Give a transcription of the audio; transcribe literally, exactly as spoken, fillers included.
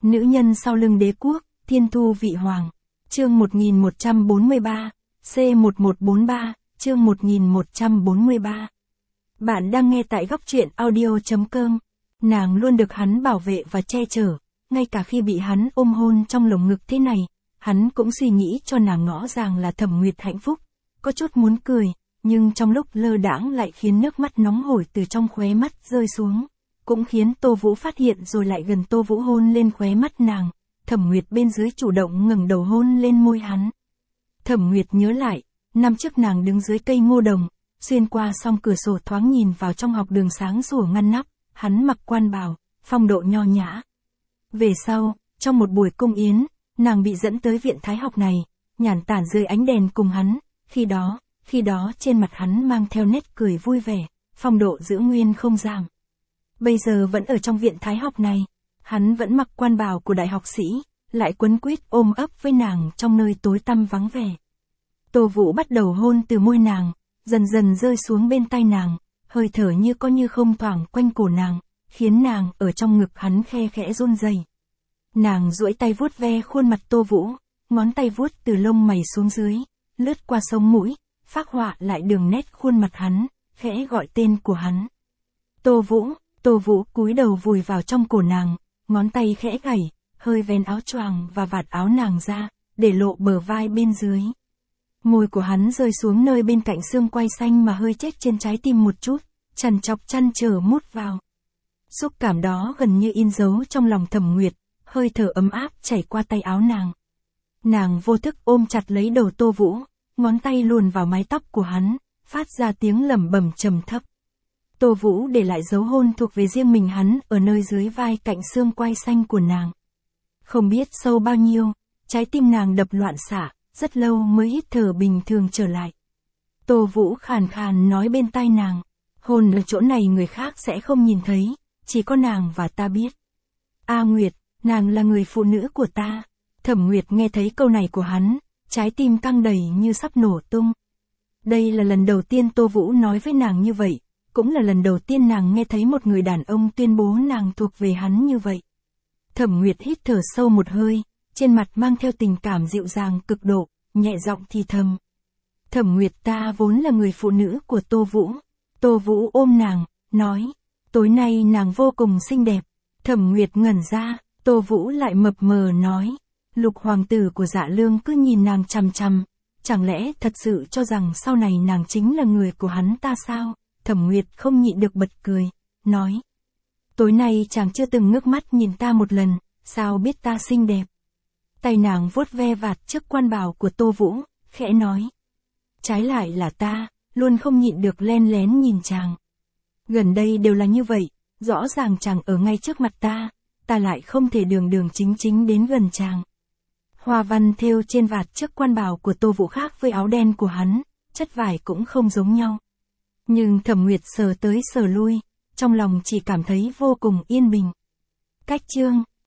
Nữ nhân sau lưng đế quốc, thiên thu vị hoàng. Chương một nghìn một trăm bốn mươi ba, C một một bốn ba, chương một nghìn một trăm bốn mươi ba. Bạn đang nghe tại góc truyện audio chấm com. Nàng luôn được hắn bảo vệ và che chở, ngay cả khi bị hắn ôm hôn trong lồng ngực thế này, hắn cũng suy nghĩ cho nàng ngõ ràng là Thẩm Nguyệt hạnh phúc. Có chút muốn cười, nhưng trong lúc lơ đãng lại khiến nước mắt nóng hổi từ trong khóe mắt rơi xuống. Cũng khiến Tô Vũ phát hiện rồi lại gần Tô Vũ hôn lên khóe mắt nàng. Thẩm Nguyệt bên dưới chủ động ngẩng đầu hôn lên môi hắn. Thẩm Nguyệt nhớ lại, năm trước nàng đứng dưới cây ngô đồng, xuyên qua song cửa sổ thoáng nhìn vào trong học đường sáng sủa ngăn nắp, hắn mặc quan bào, phong độ nho nhã. Về sau, trong một buổi cung yến, nàng bị dẫn tới viện thái học này, nhàn tản dưới ánh đèn cùng hắn, khi đó, khi đó trên mặt hắn mang theo nét cười vui vẻ, phong độ giữ nguyên không giảm. Bây giờ vẫn ở trong viện thái học này, hắn vẫn mặc quan bào của đại học sĩ, lại quấn quýt ôm ấp với nàng trong nơi tối tăm vắng vẻ. Tô Vũ bắt đầu hôn từ môi nàng, dần dần rơi xuống bên tai nàng, hơi thở như có như không thoảng quanh cổ nàng, khiến nàng ở trong ngực hắn khe khẽ run rẩy. Nàng duỗi tay vuốt ve khuôn mặt Tô Vũ, ngón tay vuốt từ lông mày xuống dưới, lướt qua sống mũi, phác họa lại đường nét khuôn mặt hắn, khẽ gọi tên của hắn. Tô Vũ, Tô Vũ cúi đầu vùi vào trong cổ nàng, ngón tay khẽ gảy, hơi vén áo choàng và vạt áo nàng ra, để lộ bờ vai bên dưới. Môi của hắn rơi xuống nơi bên cạnh xương quai xanh mà hơi chếch trên trái tim một chút, trằn trọc chăn trở mút vào. Xúc cảm đó gần như in dấu trong lòng Thẩm Nguyệt, hơi thở ấm áp chảy qua tay áo nàng. Nàng vô thức ôm chặt lấy đầu Tô Vũ, ngón tay luồn vào mái tóc của hắn, phát ra tiếng lẩm bẩm trầm thấp. Tô Vũ để lại dấu hôn thuộc về riêng mình hắn ở nơi dưới vai cạnh xương quai xanh của nàng. Không biết sâu bao nhiêu, trái tim nàng đập loạn xạ, rất lâu mới hít thở bình thường trở lại. Tô Vũ khàn khàn nói bên tai nàng, hôn ở chỗ này người khác sẽ không nhìn thấy, chỉ có nàng và ta biết. A Nguyệt, nàng là người phụ nữ của ta. Thẩm Nguyệt nghe thấy câu này của hắn, trái tim căng đầy như sắp nổ tung. Đây là lần đầu tiên Tô Vũ nói với nàng như vậy, cũng là lần đầu tiên nàng nghe thấy một người đàn ông tuyên bố nàng thuộc về hắn như vậy. Thẩm Nguyệt hít thở sâu một hơi, trên mặt mang theo tình cảm dịu dàng cực độ, nhẹ giọng thì thầm. Thẩm Nguyệt, ta vốn là người phụ nữ của Tô Vũ. Tô Vũ ôm nàng, nói, tối nay nàng vô cùng xinh đẹp. Thẩm Nguyệt ngẩn ra, Tô Vũ lại mập mờ nói, Lục hoàng tử của Dạ Lương cứ nhìn nàng chằm chằm, chẳng lẽ thật sự cho rằng sau này nàng chính là người của hắn ta sao? Thẩm Nguyệt không nhịn được bật cười, nói, tối nay chàng chưa từng ngước mắt nhìn ta một lần, sao biết ta xinh đẹp? Tay nàng vuốt ve vạt trước quan bào của Tô Vũ, khẽ nói, trái lại là ta, luôn không nhịn được len lén nhìn chàng. Gần đây đều là như vậy, rõ ràng chàng ở ngay trước mặt ta, ta lại không thể đường đường chính chính đến gần chàng. Hoa văn thêu trên vạt trước quan bào của Tô Vũ khác với áo đen của hắn, chất vải cũng không giống nhau. Nhưng Thẩm Nguyệt sờ tới sờ lui, trong lòng chỉ cảm thấy vô cùng yên bình. Cách chương